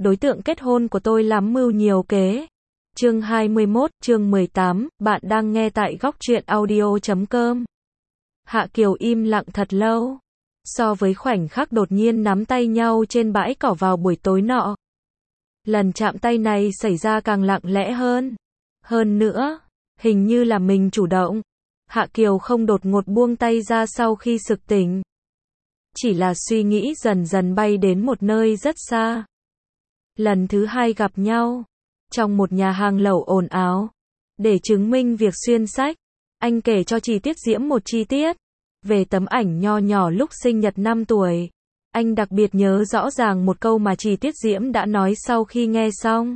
đối tượng kết hôn của tôi lắm mưu nhiều kế. Chương 21, chương 18, bạn đang nghe tại góc truyện audio.com. Hạ Kiều im lặng thật lâu. So với khoảnh khắc đột nhiên nắm tay nhau trên bãi cỏ vào buổi tối nọ, lần chạm tay này xảy ra càng lặng lẽ hơn. Hơn nữa, hình như là mình chủ động. Hạ Kiều không đột ngột buông tay ra sau khi sực tỉnh. Chỉ là suy nghĩ dần dần bay đến một nơi rất xa. Lần thứ hai gặp nhau, trong một nhà hàng lẩu ồn ào. Để chứng minh việc xuyên sách, anh kể cho Trì Tiết Diễm một chi tiết về tấm ảnh nho nhỏ lúc sinh nhật 5 tuổi. Anh đặc biệt nhớ rõ ràng một câu mà Trì Tiết Diễm đã nói sau khi nghe xong.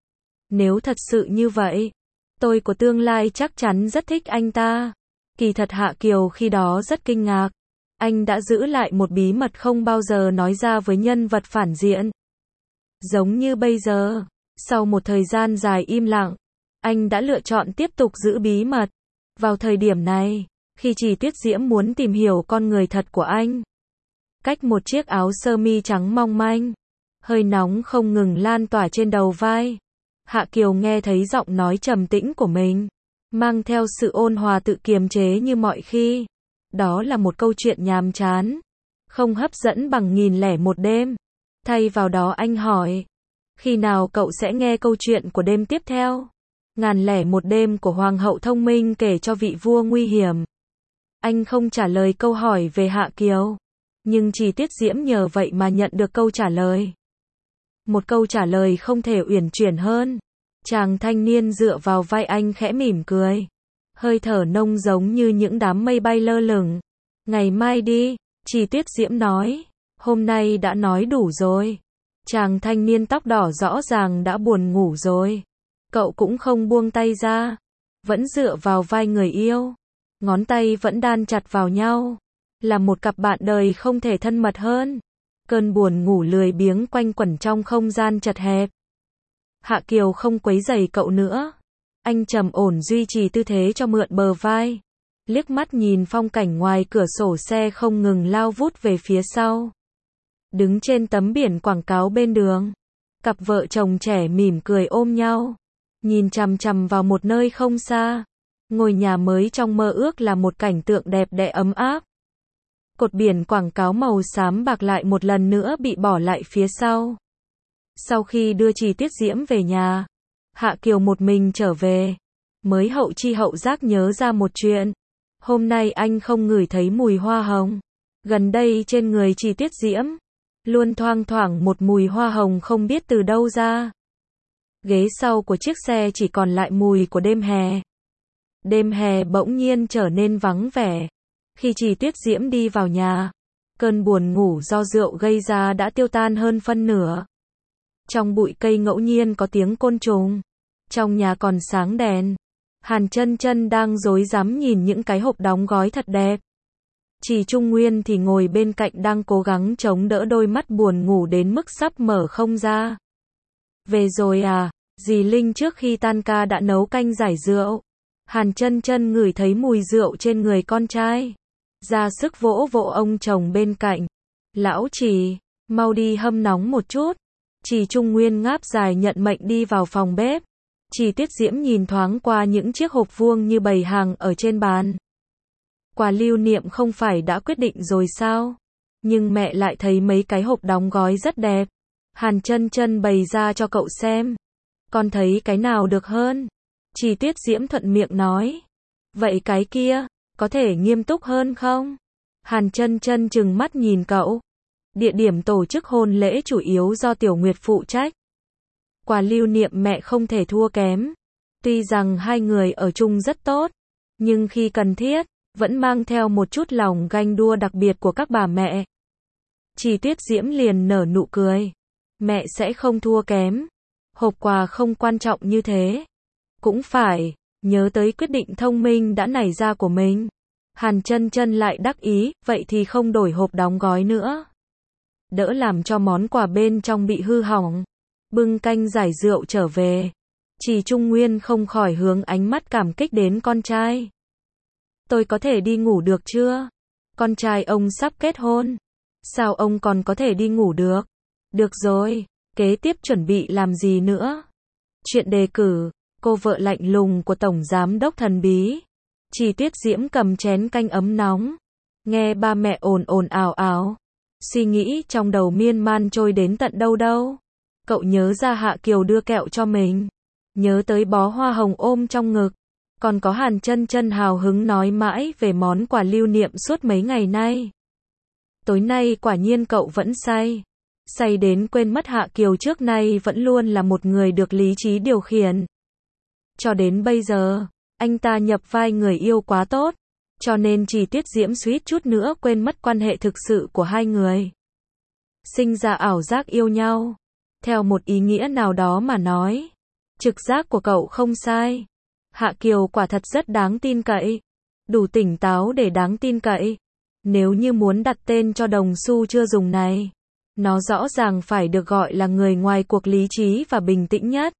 Nếu thật sự như vậy, tôi của tương lai chắc chắn rất thích anh ta. Kỳ thật Hạ Kiều khi đó rất kinh ngạc. Anh đã giữ lại một bí mật không bao giờ nói ra với nhân vật phản diện. Giống như bây giờ, sau một thời gian dài im lặng, anh đã lựa chọn tiếp tục giữ bí mật. Vào thời điểm này, khi Trì Tiết Diễm muốn tìm hiểu con người thật của anh, cách một chiếc áo sơ mi trắng mong manh, hơi nóng không ngừng lan tỏa trên đầu vai, Hạ Kiều nghe thấy giọng nói trầm tĩnh của mình, mang theo sự ôn hòa tự kiềm chế như mọi khi. Đó là một câu chuyện nhàm chán, không hấp dẫn bằng 1001 đêm. Thay vào đó anh hỏi, khi nào cậu sẽ nghe câu chuyện của đêm tiếp theo? 1001 đêm của Hoàng hậu thông minh kể cho vị vua nguy hiểm. Anh không trả lời câu hỏi về Hạ Kiều, nhưng Trì Tiết Diễm nhờ vậy mà nhận được câu trả lời. Một câu trả lời không thể uyển chuyển hơn. Chàng thanh niên dựa vào vai anh khẽ mỉm cười, hơi thở nông giống như những đám mây bay lơ lửng. Ngày mai đi, Trì Tiết Diễm nói, hôm nay đã nói đủ rồi. Chàng thanh niên tóc đỏ rõ ràng đã buồn ngủ rồi. Cậu cũng không buông tay ra, vẫn dựa vào vai người yêu, ngón tay vẫn đan chặt vào nhau, là một cặp bạn đời không thể thân mật hơn. Cơn buồn ngủ lười biếng quanh quẩn trong không gian chật hẹp. Hạ Kiều không quấy rầy cậu nữa. Anh trầm ổn duy trì tư thế cho mượn bờ vai, liếc mắt nhìn phong cảnh ngoài cửa sổ xe không ngừng lao vút về phía sau. Đứng trên tấm biển quảng cáo bên đường, cặp vợ chồng trẻ mỉm cười ôm nhau, nhìn chằm chằm vào một nơi không xa. Ngôi nhà mới trong mơ ước là một cảnh tượng đẹp đẽ ấm áp. Cột biển quảng cáo màu xám bạc lại một lần nữa bị bỏ lại phía sau. Sau khi đưa Trì Tiết Diễm về nhà, Hạ Kiều một mình trở về, mới hậu chi hậu giác nhớ ra một chuyện. Hôm nay anh không ngửi thấy mùi hoa hồng. Gần đây trên người Trì Tiết Diễm luôn thoang thoảng một mùi hoa hồng không biết từ đâu ra. Ghế sau của chiếc xe chỉ còn lại mùi của đêm hè. Đêm hè bỗng nhiên trở nên vắng vẻ. Khi Trì Tiết Diễm đi vào nhà, cơn buồn ngủ do rượu gây ra đã tiêu tan hơn phân nửa. Trong bụi cây ngẫu nhiên có tiếng côn trùng. Trong nhà còn sáng đèn. Hàn Chân Chân đang rối rắm nhìn những cái hộp đóng gói thật đẹp. Trì Trung Nguyên thì ngồi bên cạnh đang cố gắng chống đỡ đôi mắt buồn ngủ đến mức sắp mở không ra. Về rồi à? Dì Linh trước khi tan ca đã nấu canh giải rượu. Hàn Chân Chân ngửi thấy mùi rượu trên người con trai, ra sức vỗ vỗ ông chồng bên cạnh. Lão Trì, mau đi hâm nóng một chút. Trì Trung Nguyên ngáp dài nhận mệnh đi vào phòng bếp. Trì Tiết Diễm nhìn thoáng qua những chiếc hộp vuông như bày hàng ở trên bàn. Quà lưu niệm không phải đã quyết định rồi sao? Nhưng mẹ lại thấy mấy cái hộp đóng gói rất đẹp. Hàn Chân Chân bày ra cho cậu xem. Con thấy cái nào được hơn? Trì Tiết Diễm thuận miệng nói. Vậy cái kia, có thể nghiêm túc hơn không? Hàn Chân Chân trừng mắt nhìn cậu. Địa điểm tổ chức hôn lễ chủ yếu do Tiểu Nguyệt phụ trách. Quà lưu niệm mẹ không thể thua kém. Tuy rằng hai người ở chung rất tốt, nhưng khi cần thiết, vẫn mang theo một chút lòng ganh đua đặc biệt của các bà mẹ. Trì Tiết Diễm liền nở nụ cười. Mẹ sẽ không thua kém. Hộp quà không quan trọng như thế. Cũng phải, nhớ tới quyết định thông minh đã nảy ra của mình. Hàn Chân Chân lại đắc ý, vậy thì không đổi hộp đóng gói nữa. Đỡ làm cho món quà bên trong bị hư hỏng. Bưng canh giải rượu trở về. Trì Trung Nguyên không khỏi hướng ánh mắt cảm kích đến con trai. Tôi có thể đi ngủ được chưa? Con trai ông sắp kết hôn. Sao ông còn có thể đi ngủ được? Được rồi, Kế tiếp chuẩn bị làm gì nữa? Chuyện đề cử, cô vợ lạnh lùng của Tổng Giám đốc thần bí. Chi Tuyết Diễm cầm chén canh ấm nóng. Nghe ba mẹ ồn ồn ào ào. Suy nghĩ trong đầu miên man trôi đến tận đâu đâu. Cậu nhớ ra Hạ Kiều đưa kẹo cho mình. Nhớ tới bó hoa hồng ôm trong ngực. Còn có Hàn Chân Chân hào hứng nói mãi về món quà lưu niệm suốt mấy ngày nay. Tối nay quả nhiên cậu vẫn say. Say đến quên mất Hạ Kiều trước nay vẫn luôn là một người được lý trí điều khiển. Cho đến bây giờ, anh ta nhập vai người yêu quá tốt. Cho nên Chi Tuyết Diễm suýt chút nữa quên mất quan hệ thực sự của hai người. Sinh ra ảo giác yêu nhau. Theo một ý nghĩa nào đó mà nói, trực giác của cậu không sai. Hạ Kiều quả thật rất đáng tin cậy. Đủ tỉnh táo để đáng tin cậy. Nếu như muốn đặt tên cho đồng xu chưa dùng này, nó rõ ràng phải được gọi là người ngoài cuộc lý trí và bình tĩnh nhất.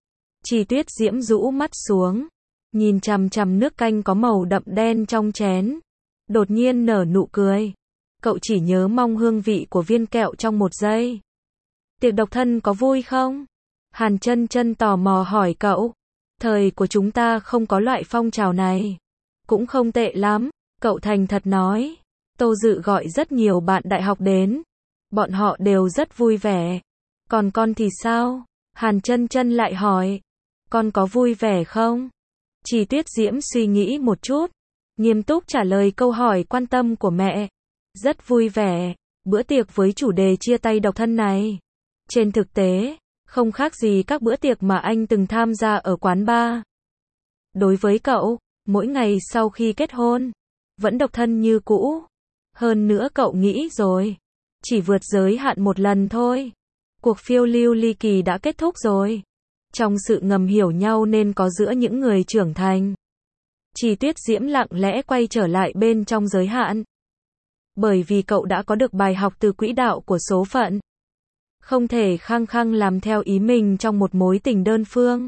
Chi Tuyết Diễm rũ mắt xuống, nhìn chằm chằm nước canh có màu đậm đen trong chén. Đột nhiên nở nụ cười. Cậu chỉ nhớ mong hương vị của viên kẹo trong một giây. Tiệc độc thân có vui không? Hàn Chân Chân tò mò hỏi cậu. Thời của chúng ta không có loại phong trào này. Cũng không tệ lắm, cậu thành thật nói. Tô Dự gọi rất nhiều bạn đại học đến. Bọn họ đều rất vui vẻ. Còn con thì sao? Hàn Chân Chân lại hỏi. Con có vui vẻ không? Chi Tuyết Diễm suy nghĩ một chút, nghiêm túc trả lời câu hỏi quan tâm của mẹ. Rất vui vẻ, bữa tiệc với chủ đề chia tay độc thân này. Trên thực tế, không khác gì các bữa tiệc mà anh từng tham gia ở quán bar. Đối với cậu, mỗi ngày sau khi kết hôn, vẫn độc thân như cũ. Hơn nữa cậu nghĩ rồi, chỉ vượt giới hạn một lần thôi. Cuộc phiêu lưu ly kỳ đã kết thúc rồi. Trong sự ngầm hiểu nhau nên có giữa những người trưởng thành. Chi Tuyết Diễm lặng lẽ quay trở lại bên trong giới hạn. Bởi vì cậu đã có được bài học từ quỹ đạo của số phận. Không thể khăng khăng làm theo ý mình trong một mối tình đơn phương.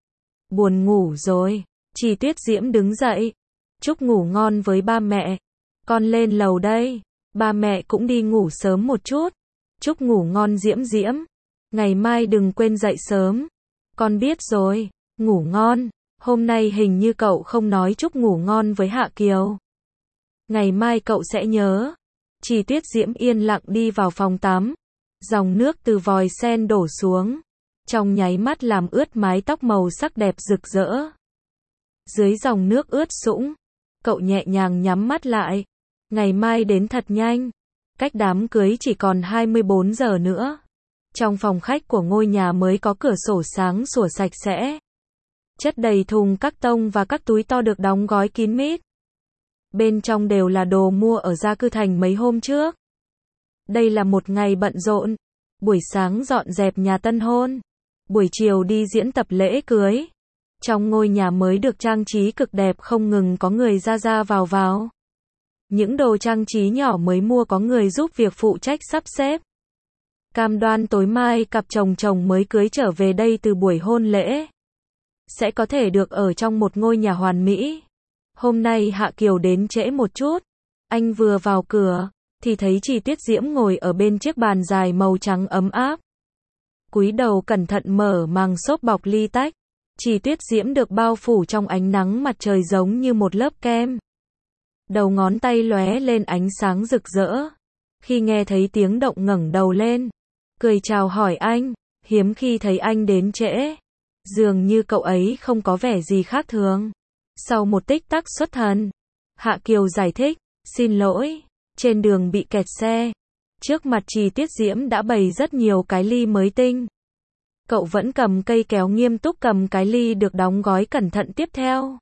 Buồn ngủ rồi. Chi Tuyết Diễm đứng dậy. Chúc ngủ ngon với ba mẹ. Con lên lầu đây. Ba mẹ cũng đi ngủ sớm một chút. Chúc ngủ ngon Diễm Diễm. Ngày mai đừng quên dậy sớm. Con biết rồi. Ngủ ngon. Hôm nay hình như cậu không nói chúc ngủ ngon với Hạ Kiều. Ngày mai cậu sẽ nhớ. Chi Tuyết Diễm yên lặng đi vào phòng tắm. Dòng nước từ vòi sen đổ xuống. Trong nháy mắt làm ướt mái tóc màu sắc đẹp rực rỡ. Dưới dòng nước ướt sũng, cậu nhẹ nhàng nhắm mắt lại. Ngày mai đến thật nhanh. Cách đám cưới chỉ còn 24 giờ nữa. Trong phòng khách của ngôi nhà mới có cửa sổ sáng sủa sạch sẽ. Chất đầy thùng các tông và các túi to được đóng gói kín mít. Bên trong đều là đồ mua ở Gia Cư Thành mấy hôm trước. Đây là một ngày bận rộn. Buổi sáng dọn dẹp nhà tân hôn. Buổi chiều đi diễn tập lễ cưới. Trong ngôi nhà mới được trang trí cực đẹp không ngừng có người ra ra vào vào. Những đồ trang trí nhỏ mới mua có người giúp việc phụ trách sắp xếp. Cam đoan tối mai cặp chồng chồng mới cưới trở về đây từ buổi hôn lễ. Sẽ có thể được ở trong một ngôi nhà hoàn mỹ. Hôm nay Hạ Kiều đến trễ một chút. Anh vừa vào cửa, thì thấy Chi Tuyết Diễm ngồi ở bên chiếc bàn dài màu trắng ấm áp. Cúi đầu cẩn thận mở màng xốp bọc ly tách. Chi Tuyết Diễm được bao phủ trong ánh nắng mặt trời giống như một lớp kem. Đầu ngón tay lóe lên ánh sáng rực rỡ. Khi nghe thấy tiếng động ngẩng đầu lên, cười chào hỏi anh, hiếm khi thấy anh đến trễ. Dường như cậu ấy không có vẻ gì khác thường. Sau một tích tắc xuất thần, Hạ Kiều giải thích, xin lỗi, trên đường bị kẹt xe. Trước mặt Chi Tuyết Diễm đã bày rất nhiều cái ly mới tinh. Cậu vẫn cầm cây kéo nghiêm túc cầm cái ly được đóng gói cẩn thận tiếp theo.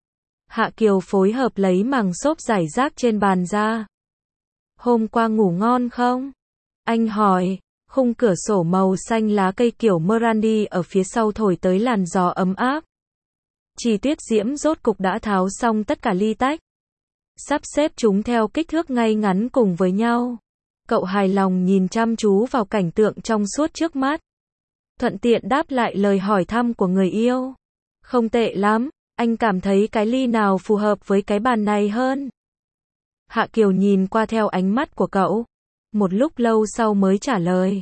Hạ Kiều phối hợp lấy màng xốp rải rác trên bàn ra. Hôm qua ngủ ngon không? Anh hỏi, khung cửa sổ màu xanh lá cây kiểu Merandy ở phía sau thổi tới làn gió ấm áp. Chi Tuyết Diễm rốt cục đã tháo xong tất cả ly tách. Sắp xếp chúng theo kích thước ngay ngắn cùng với nhau. Cậu hài lòng nhìn chăm chú vào cảnh tượng trong suốt trước mắt. Thuận tiện đáp lại lời hỏi thăm của người yêu. Không tệ lắm, anh cảm thấy cái ly nào phù hợp với cái bàn này hơn? Hạ Kiều nhìn qua theo ánh mắt của cậu. Một lúc lâu sau mới trả lời.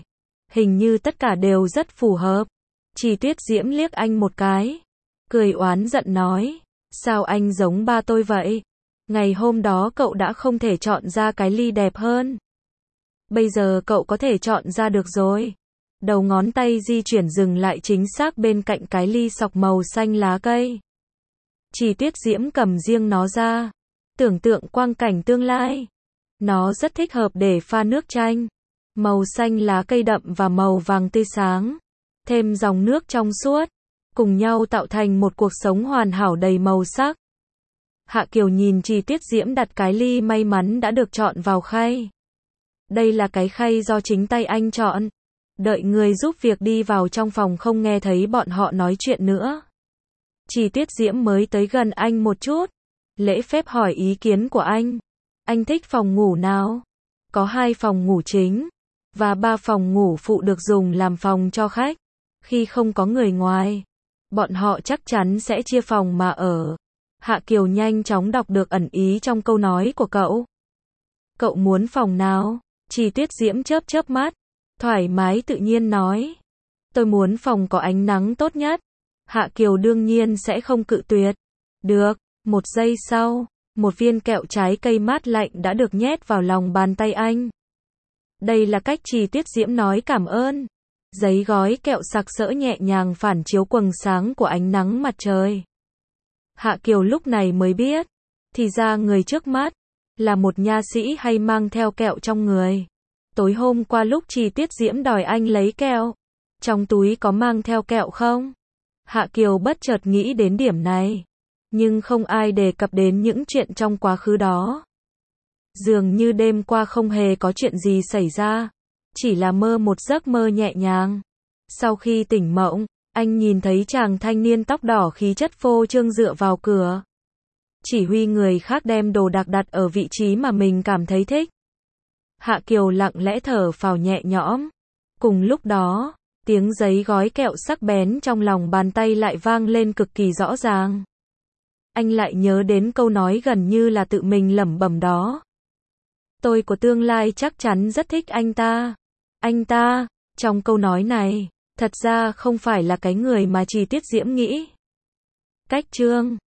Hình như tất cả đều rất phù hợp. Chỉ Tuyết Diễm liếc anh một cái, cười oán giận nói, sao anh giống ba tôi vậy? Ngày hôm đó cậu đã không thể chọn ra cái ly đẹp hơn. Bây giờ cậu có thể chọn ra được rồi. Đầu ngón tay di chuyển dừng lại chính xác bên cạnh cái ly sọc màu xanh lá cây. Chỉ Tuyết Diễm cầm riêng nó ra, tưởng tượng quang cảnh tương lai. Nó rất thích hợp để pha nước chanh. Màu xanh lá cây đậm và màu vàng tươi sáng, thêm dòng nước trong suốt, cùng nhau tạo thành một cuộc sống hoàn hảo đầy màu sắc. Hạ Kiều nhìn Chỉ Tuyết Diễm đặt cái ly may mắn đã được chọn vào khay. Đây là cái khay do chính tay anh chọn. Đợi người giúp việc đi vào trong phòng không nghe thấy bọn họ nói chuyện nữa. Chỉ Tuyết Diễm mới tới gần anh một chút, lễ phép hỏi ý kiến của anh. Anh thích phòng ngủ nào? Có 2 phòng ngủ chính và 3 phòng ngủ phụ được dùng làm phòng cho khách. Khi không có người ngoài, bọn họ chắc chắn sẽ chia phòng mà ở. Hạ Kiều nhanh chóng đọc được ẩn ý trong câu nói của cậu. Cậu muốn phòng nào? Chỉ Tuyết Diễm chớp chớp mắt, thoải mái tự nhiên nói. Tôi muốn phòng có ánh nắng tốt nhất. Hạ Kiều đương nhiên sẽ không cự tuyệt. Được, 1 giây sau, một viên kẹo trái cây mát lạnh đã được nhét vào lòng bàn tay anh. Đây là cách Chỉ Tuyết Diễm nói cảm ơn. Giấy gói kẹo sặc sỡ nhẹ nhàng phản chiếu quầng sáng của ánh nắng mặt trời. Hạ Kiều lúc này mới biết, thì ra người trước mắt là một nha sĩ hay mang theo kẹo trong người. Tối hôm qua lúc Chỉ Tuyết Diễm đòi anh lấy kẹo, trong túi có mang theo kẹo không? Hạ Kiều bất chợt nghĩ đến điểm này, nhưng không ai đề cập đến những chuyện trong quá khứ đó. Dường như đêm qua không hề có chuyện gì xảy ra, chỉ là mơ một giấc mơ nhẹ nhàng. Sau khi tỉnh mộng, anh nhìn thấy chàng thanh niên tóc đỏ khí chất phô trương dựa vào cửa, chỉ huy người khác đem đồ đạc đặt ở vị trí mà mình cảm thấy thích. Hạ Kiều lặng lẽ thở phào nhẹ nhõm. Cùng lúc đó, tiếng giấy gói kẹo sắc bén trong lòng bàn tay lại vang lên cực kỳ rõ ràng. Anh lại nhớ đến câu nói gần như là tự mình lẩm bẩm đó. Tôi của tương lai chắc chắn rất thích anh ta. Anh ta, trong câu nói này, thật ra không phải là cái người mà Chỉ Tuyết Diễm nghĩ. Cách chương